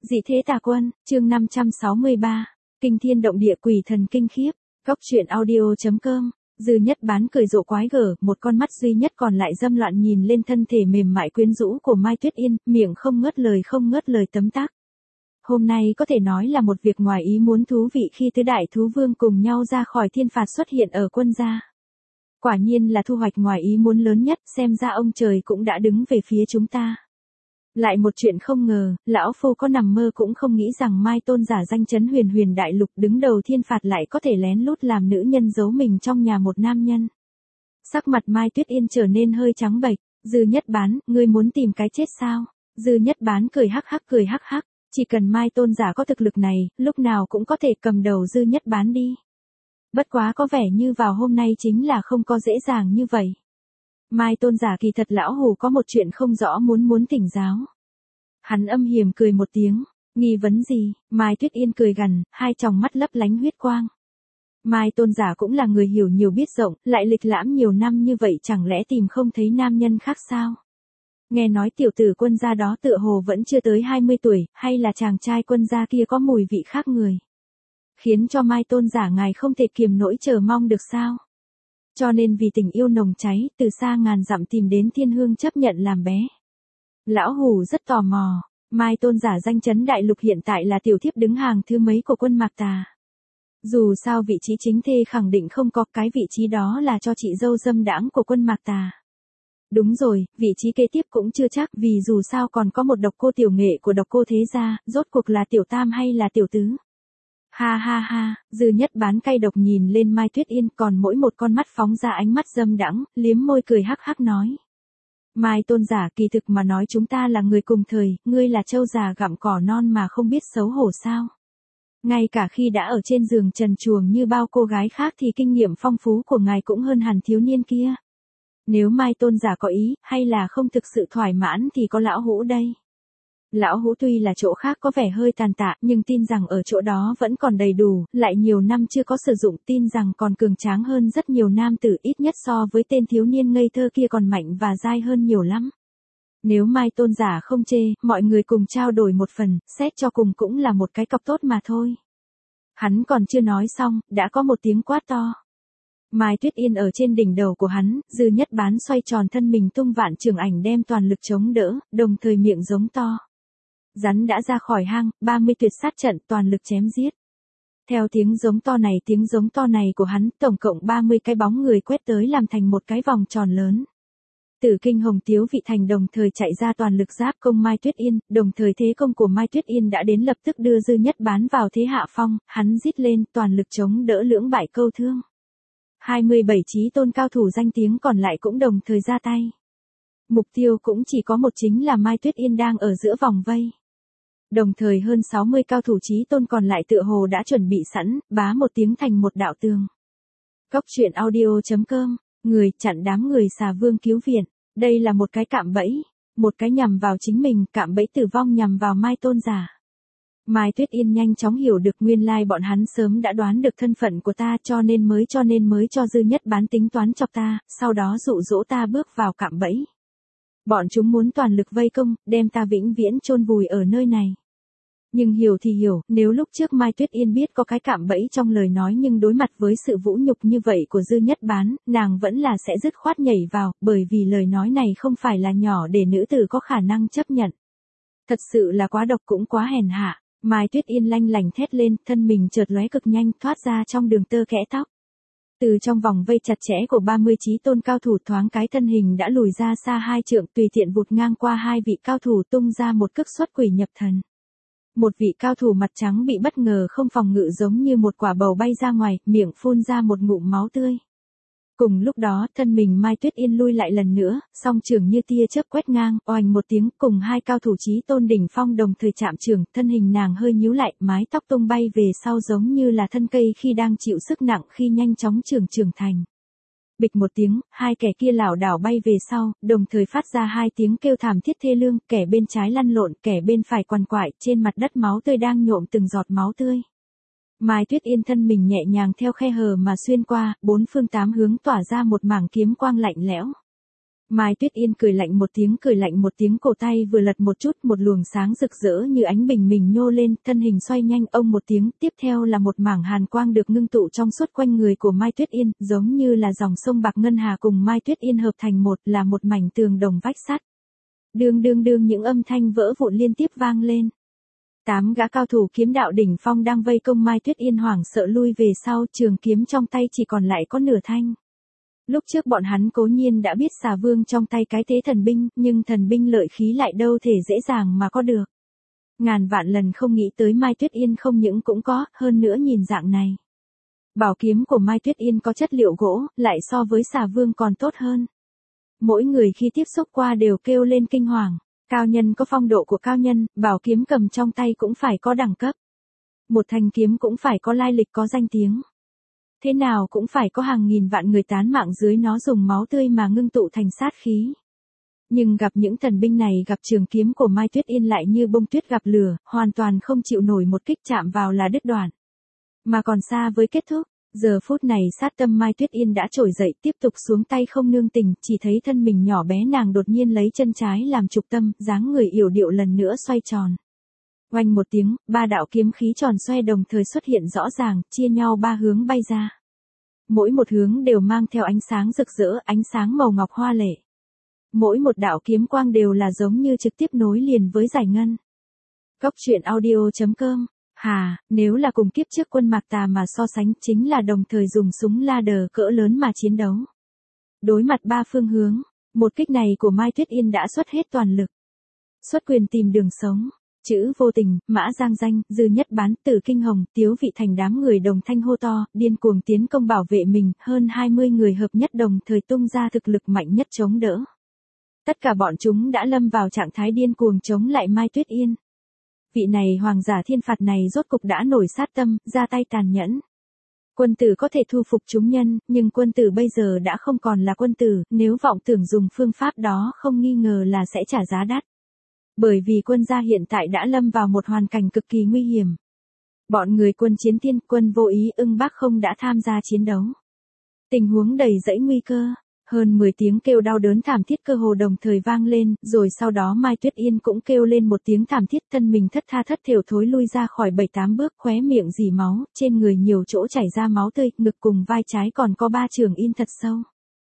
Dị thế tà quân, chương 563. Kinh thiên động địa quỷ thần kinh khiếp. Góc truyện audio.com. Dư Nhất Bán cười rộ quái gở, một con mắt duy nhất còn lại dâm loạn nhìn lên thân thể mềm mại quyến rũ của Mai Tuyết Yên, miệng không ngớt lời tấm tắc. Hôm nay có thể nói là một việc ngoài ý muốn thú vị khi tứ đại thú vương cùng nhau ra khỏi thiên phạt xuất hiện ở quân gia. Quả nhiên là thu hoạch ngoài ý muốn lớn nhất, xem ra ông trời cũng đã đứng về phía chúng ta. Lại một chuyện không ngờ, lão phu có nằm mơ cũng không nghĩ rằng Mai Tôn giả danh chấn huyền đại lục đứng đầu thiên phạt lại có thể lén lút làm nữ nhân giấu mình trong nhà một nam nhân. Sắc mặt Mai Tuyết Yên trở nên hơi trắng bệch. Dư Nhất Bán, ngươi muốn tìm cái chết sao? Dư Nhất Bán cười hắc hắc, chỉ cần Mai Tôn giả có thực lực này, lúc nào cũng có thể cầm đầu Dư Nhất Bán đi. Bất quá có vẻ như vào hôm nay chính là không có dễ dàng như vậy. Mai Tôn giả kỳ thật lão hù có một chuyện không rõ muốn thỉnh giáo. Hắn âm hiểm cười một tiếng, nghi vấn gì? Mai Tuyết Yên cười gằn, hai tròng mắt lấp lánh huyết quang. Mai Tôn giả cũng là người hiểu nhiều biết rộng, lại lịch lãm nhiều năm như vậy chẳng lẽ tìm không thấy nam nhân khác sao? Nghe nói tiểu tử quân gia đó tựa hồ vẫn chưa tới 20 tuổi, hay là chàng trai quân gia kia có mùi vị khác người? Khiến cho Mai Tôn giả ngài không thể kiềm nỗi chờ mong được sao? Cho nên vì tình yêu nồng cháy, từ xa ngàn dặm tìm đến thiên hương chấp nhận làm bé. Lão hủ rất tò mò, Mai Tôn giả danh chấn đại lục hiện tại là tiểu thiếp đứng hàng thứ mấy của quân Mạc Tà. Dù sao vị trí chính thê khẳng định không có, cái vị trí đó là cho chị dâu dâm đãng của quân Mạc Tà. Đúng rồi, vị trí kế tiếp cũng chưa chắc, vì dù sao còn có một độc cô tiểu nghệ của độc cô thế gia, rốt cuộc là tiểu tam hay là tiểu tứ. Ha, Dư Nhất Bán cay độc nhìn lên Mai Tuyết Yên, còn mỗi một con mắt phóng ra ánh mắt dâm đãng, liếm môi cười hắc nói. Mai Tôn giả, kỳ thực mà nói chúng ta là người cùng thời, ngươi là trâu già gặm cỏ non mà không biết xấu hổ sao? Ngay cả khi đã ở trên giường trần truồng như bao cô gái khác thì kinh nghiệm phong phú của ngài cũng hơn hẳn thiếu niên kia. Nếu Mai Tôn giả có ý, hay là không thực sự thoải mãn thì có lão hũ đây. Lão hũ tuy là chỗ khác có vẻ hơi tàn tạ, nhưng tin rằng ở chỗ đó vẫn còn đầy đủ, lại nhiều năm chưa có sử dụng, tin rằng còn cường tráng hơn rất nhiều nam tử, ít nhất so với tên thiếu niên ngây thơ kia còn mạnh và dai hơn nhiều lắm. Nếu Mai Tôn giả không chê, mọi người cùng trao đổi một phần, xét cho cùng cũng là một cái cọc tốt mà thôi. Hắn còn chưa nói xong, đã có một tiếng quát to. Mai Tuyết Yên ở trên đỉnh đầu của hắn, Dư Nhất Bán xoay tròn thân mình tung vạn trường ảnh đem toàn lực chống đỡ, đồng thời miệng giống to. Rắn đã ra khỏi hang, 30 tuyệt sát trận toàn lực chém giết. Theo tiếng giống to này của hắn, tổng cộng 30 cái bóng người quét tới làm thành một cái vòng tròn lớn. Tử Kinh Hồng Tiếu Vị Thành đồng thời chạy ra toàn lực giáp công Mai Tuyết Yên, đồng thời thế công của Mai Tuyết Yên đã đến lập tức đưa Dư Nhất Bán vào thế hạ phong, hắn rít lên toàn lực chống đỡ lưỡng bại câu thương. 27 chí tôn cao thủ danh tiếng còn lại cũng đồng thời ra tay. Mục tiêu cũng chỉ có một, chính là Mai Tuyết Yên đang ở giữa vòng vây. Đồng thời hơn 60 cao thủ chí tôn còn lại tựa hồ đã chuẩn bị sẵn, bá một tiếng thành một đạo tường. Góc truyện audio.com, người chặn đám người xà vương cứu viện, đây là một cái cạm bẫy, một cái nhằm vào chính mình, cạm bẫy tử vong nhằm vào Mai Tôn giả. Mai Tuyết Yên nhanh chóng hiểu được nguyên lai bọn hắn sớm đã đoán được thân phận của ta cho nên mới cho Dư Nhất Bán tính toán chọc ta, sau đó dụ dỗ ta bước vào cạm bẫy. Bọn chúng muốn toàn lực vây công, đem ta vĩnh viễn chôn vùi ở nơi này. Nhưng hiểu thì hiểu, nếu lúc trước Mai Tuyết Yên biết có cái cạm bẫy trong lời nói nhưng đối mặt với sự vũ nhục như vậy của Dư Nhất Bán, nàng vẫn là sẽ dứt khoát nhảy vào, bởi vì lời nói này không phải là nhỏ để nữ tử có khả năng chấp nhận. Thật sự là quá độc cũng quá hèn hạ. Mai Tuyết Yên lanh lảnh thét lên, thân mình chợt lóe cực nhanh, thoát ra trong đường tơ kẽ tóc. Từ trong vòng vây chặt chẽ của 30 chí tôn cao thủ thoáng cái thân hình đã lùi ra xa 2 trượng, tùy tiện vụt ngang qua 2 vị cao thủ tung ra một cước xuất quỷ nhập thần. Một vị cao thủ mặt trắng bị bất ngờ không phòng ngự giống như một quả bầu bay ra ngoài, miệng phun ra một ngụm máu tươi. Cùng lúc đó, thân mình Mai Tuyết Yên lui lại lần nữa, song trường như tia chớp quét ngang, oành một tiếng, cùng 2 cao thủ chí tôn đỉnh phong đồng thời chạm trường, thân hình nàng hơi nhíu lại, mái tóc tung bay về sau giống như là thân cây khi đang chịu sức nặng khi nhanh chóng trưởng thành. Bịch một tiếng, 2 kẻ kia lảo đảo bay về sau, đồng thời phát ra 2 tiếng kêu thảm thiết thê lương, kẻ bên trái lăn lộn, kẻ bên phải quằn quại, trên mặt đất máu tươi đang nhộm từng giọt máu tươi. Mai Tuyết Yên thân mình nhẹ nhàng theo khe hở mà xuyên qua, 4 phương 8 hướng tỏa ra một mảng kiếm quang lạnh lẽo. Mai Tuyết Yên cười lạnh một tiếng, cổ tay vừa lật một chút, một luồng sáng rực rỡ như ánh bình minh nhô lên, thân hình xoay nhanh, ông một tiếng, tiếp theo là một mảng hàn quang được ngưng tụ trong suốt quanh người của Mai Tuyết Yên, giống như là dòng sông bạc ngân hà cùng Mai Tuyết Yên hợp thành một, là một mảnh tường đồng vách sắt. Đương những âm thanh vỡ vụn liên tiếp vang lên. 8 gã cao thủ kiếm đạo đỉnh phong đang vây công Mai Tuyết Yên hoảng sợ lui về sau, trường kiếm trong tay chỉ còn lại có nửa thanh. Lúc trước bọn hắn cố nhiên đã biết Xà Vương trong tay cái thế thần binh, nhưng thần binh lợi khí lại đâu thể dễ dàng mà có được. Ngàn vạn lần không nghĩ tới Mai Tuyết Yên không những cũng có, hơn nữa nhìn dạng này. Bảo kiếm của Mai Tuyết Yên có chất liệu gỗ, lại so với Xà Vương còn tốt hơn. Mỗi người khi tiếp xúc qua đều kêu lên kinh hoàng. Cao nhân có phong độ của cao nhân, bảo kiếm cầm trong tay cũng phải có đẳng cấp. Một thanh kiếm cũng phải có lai lịch có danh tiếng. Thế nào cũng phải có hàng nghìn vạn người tán mạng dưới nó dùng máu tươi mà ngưng tụ thành sát khí. Nhưng gặp những thần binh này, gặp trường kiếm của Mai Tuyết Yên lại như bông tuyết gặp lửa, hoàn toàn không chịu nổi một kích chạm vào là đứt đoạn. Mà còn xa với kết thúc, giờ phút này sát tâm Mai Tuyết Yên đã trỗi dậy, tiếp tục xuống tay không nương tình, chỉ thấy thân mình nhỏ bé nàng đột nhiên lấy chân trái làm trục tâm, dáng người yểu điệu lần nữa xoay tròn. Oanh một tiếng, 3 đạo kiếm khí tròn xoe đồng thời xuất hiện rõ ràng, chia nhau 3 hướng bay ra. Mỗi một hướng đều mang theo ánh sáng rực rỡ, ánh sáng màu ngọc hoa lệ. Mỗi một đạo kiếm quang đều là giống như trực tiếp nối liền với giải ngân. Cốc truyện audio.com. Nếu là cùng kiếp trước quân Mạc Tà mà so sánh, chính là đồng thời dùng súng laser cỡ lớn mà chiến đấu. Đối mặt 3 phương hướng, một kích này của Mai Tuyết Yên đã xuất hết toàn lực. Xuất quyền tìm đường sống. Chữ Vô Tình, Mã Giang Danh, Dư Nhất Bán, Tử Kinh Hồng, Tiếu Vị Thành đám người đồng thanh hô to, điên cuồng tiến công bảo vệ mình, hơn 20 người hợp nhất đồng thời tung ra thực lực mạnh nhất chống đỡ. Tất cả bọn chúng đã lâm vào trạng thái điên cuồng chống lại Mai Tuyết Yên. Vị này hoàng giả thiên phạt này rốt cục đã nổi sát tâm, ra tay tàn nhẫn. Quân tử có thể thu phục chúng nhân, nhưng quân tử bây giờ đã không còn là quân tử, nếu vọng tưởng dùng phương pháp đó không nghi ngờ là sẽ trả giá đắt. Bởi vì quân gia hiện tại đã lâm vào một hoàn cảnh cực kỳ nguy hiểm. Bọn người quân Chiến Thiên, quân Vô Ý, Ưng Bác không đã tham gia chiến đấu. Tình huống đầy dẫy nguy cơ, hơn 10 tiếng kêu đau đớn thảm thiết cơ hồ đồng thời vang lên, rồi sau đó Mai Tuyết Yên cũng kêu lên một tiếng thảm thiết, thân mình thất tha thất thểu thối lui ra khỏi 7-8 bước, khóe miệng rỉ máu, trên người nhiều chỗ chảy ra máu tươi, ngực cùng vai trái còn có 3 trường in thật sâu.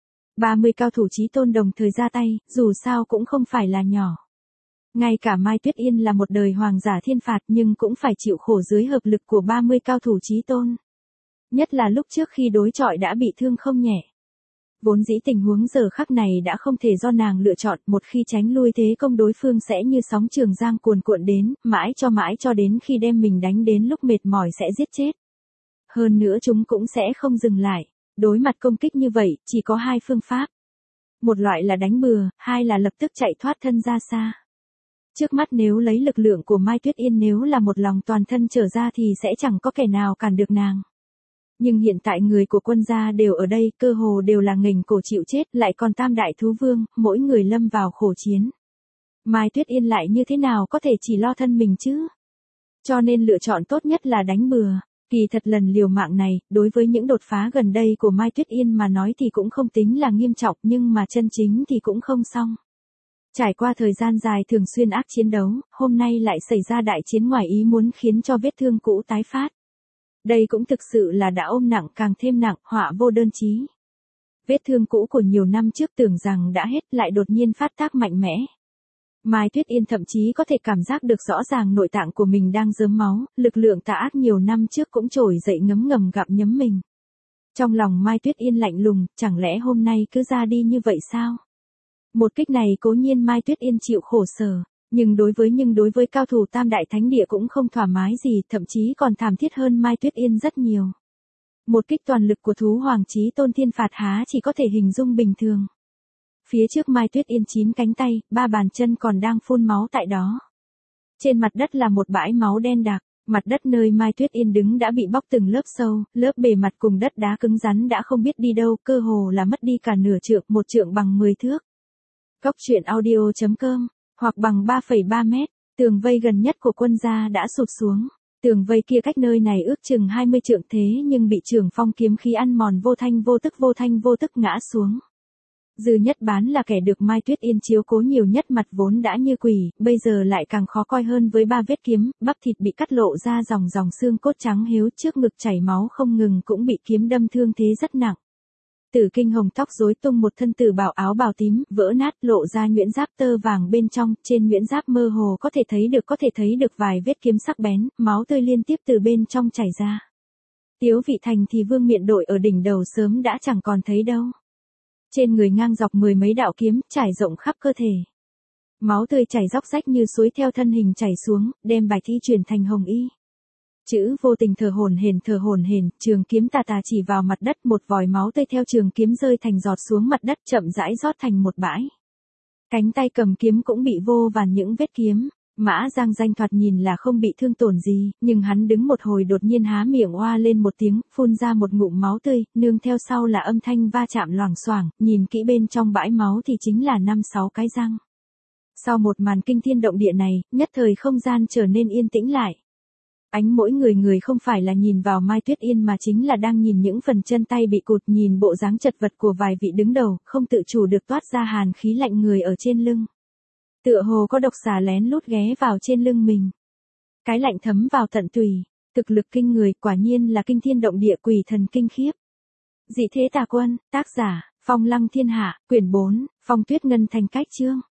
30 cao thủ chí tôn đồng thời ra tay, dù sao cũng không phải là nhỏ. Ngay cả Mai Tuyết Yên là một đời hoàng giả thiên phạt nhưng cũng phải chịu khổ dưới hợp lực của 30 cao thủ chí tôn. Nhất là lúc trước khi đối chọi đã bị thương không nhẹ. Vốn dĩ tình huống giờ khắc này đã không thể do nàng lựa chọn, một khi tránh lui thế công đối phương sẽ như sóng Trường Giang cuồn cuộn đến, mãi cho đến khi đem mình đánh đến lúc mệt mỏi sẽ giết chết. Hơn nữa chúng cũng sẽ không dừng lại, đối mặt công kích như vậy, chỉ có 2 phương pháp. Một loại là đánh bừa, 2 là lập tức chạy thoát thân ra xa. Trước mắt nếu lấy lực lượng của Mai Tuyết Yên nếu là một lòng toàn thân trở ra thì sẽ chẳng có kẻ nào cản được nàng. Nhưng hiện tại người của quân gia đều ở đây, cơ hồ đều là nghềnh cổ chịu chết, lại còn tam đại thú vương, mỗi người lâm vào khổ chiến. Mai Tuyết Yên lại như thế nào có thể chỉ lo thân mình chứ? Cho nên lựa chọn tốt nhất là đánh bừa. Kỳ thật lần liều mạng này, đối với những đột phá gần đây của Mai Tuyết Yên mà nói thì cũng không tính là nghiêm trọng, nhưng mà chân chính thì cũng không xong. Trải qua thời gian dài thường xuyên ác chiến đấu, hôm nay lại xảy ra đại chiến ngoài ý muốn khiến cho vết thương cũ tái phát. Đây cũng thực sự là đã ôm nặng càng thêm nặng, họa vô đơn chí. Vết thương cũ của nhiều năm trước tưởng rằng đã hết lại đột nhiên phát tác mạnh mẽ. Mai Tuyết Yên thậm chí có thể cảm giác được rõ ràng nội tạng của mình đang rớm máu, lực lượng tà ác nhiều năm trước cũng trồi dậy ngấm ngầm gặm nhấm mình. Trong lòng Mai Tuyết Yên lạnh lùng, chẳng lẽ hôm nay cứ ra đi như vậy sao? Một kích này cố nhiên Mai Tuyết Yên chịu khổ sở, nhưng đối với cao thủ tam đại thánh địa cũng không thoải mái gì, thậm chí còn thảm thiết hơn Mai Tuyết Yên rất nhiều. Một kích toàn lực của thú hoàng chí tôn thiên phạt há chỉ có thể hình dung bình thường. Phía trước Mai Tuyết Yên 9 cánh tay, 3 bàn chân còn đang phun máu tại đó. Trên mặt đất là một bãi máu đen đặc, mặt đất nơi Mai Tuyết Yên đứng đã bị bóc từng lớp sâu, lớp bề mặt cùng đất đá cứng rắn đã không biết đi đâu, cơ hồ là mất đi cả nửa trượng, 1 trượng bằng 10 thước. Cốc truyện audio.com, hoặc bằng 3,3 mét, tường vây gần nhất của quân gia đã sụp xuống. Tường vây kia cách nơi này ước chừng 20 trượng thế nhưng bị Trường Phong kiếm khí ăn mòn vô thanh vô tức ngã xuống. Dư Nhất Bán là kẻ được Mai Tuyết Yên chiếu cố nhiều nhất, mặt vốn đã như quỷ, bây giờ lại càng khó coi hơn với 3 vết kiếm, bắp thịt bị cắt lộ ra dòng dòng xương cốt trắng hiếu, trước ngực chảy máu không ngừng, cũng bị kiếm đâm thương thế rất nặng. Tử Kinh Hồng tóc rối tung, một thân tử bào áo bào tím, vỡ nát, lộ ra nhuyễn giáp tơ vàng bên trong, trên nhuyễn giáp mơ hồ có thể thấy được vài vết kiếm sắc bén, máu tươi liên tiếp từ bên trong chảy ra. Tiếu Vị Thành thì vương miện đội ở đỉnh đầu sớm đã chẳng còn thấy đâu. Trên người ngang dọc 10 mấy đạo kiếm, trải rộng khắp cơ thể. Máu tươi chảy róc rách như suối theo thân hình chảy xuống, đem bài thi chuyển thành hồng y. Chữ Vô Tình thở hổn hển, trường kiếm tà tà chỉ vào mặt đất, một vòi máu tươi theo trường kiếm rơi thành giọt xuống mặt đất, chậm rãi rót thành một bãi. Cánh tay cầm kiếm cũng bị vô vàn những vết kiếm. Mã Giang Danh thoạt nhìn là không bị thương tổn gì, nhưng hắn đứng một hồi đột nhiên há miệng oa lên một tiếng, phun ra một ngụm máu tươi, nương theo sau là âm thanh va chạm loảng xoảng, nhìn kỹ bên trong bãi máu thì chính là 5-6 cái răng. Sau một màn kinh thiên động địa này, nhất thời không gian trở nên yên tĩnh lại. Ánh mỗi người không phải là nhìn vào Mai Tuyết Yên mà chính là đang nhìn những phần chân tay bị cụt, nhìn bộ dáng chật vật của vài vị đứng đầu, không tự chủ được toát ra hàn khí lạnh người ở trên lưng. Tựa hồ có độc xà lén lút ghé vào trên lưng mình. Cái lạnh thấm vào tận tùy, thực lực kinh người, quả nhiên là kinh thiên động địa, quỷ thần kinh khiếp. Dị thế tà quân, tác giả, Phong Lăng Thiên Hạ, quyển 4, Phong Tuyết Ngân Thành cách chương.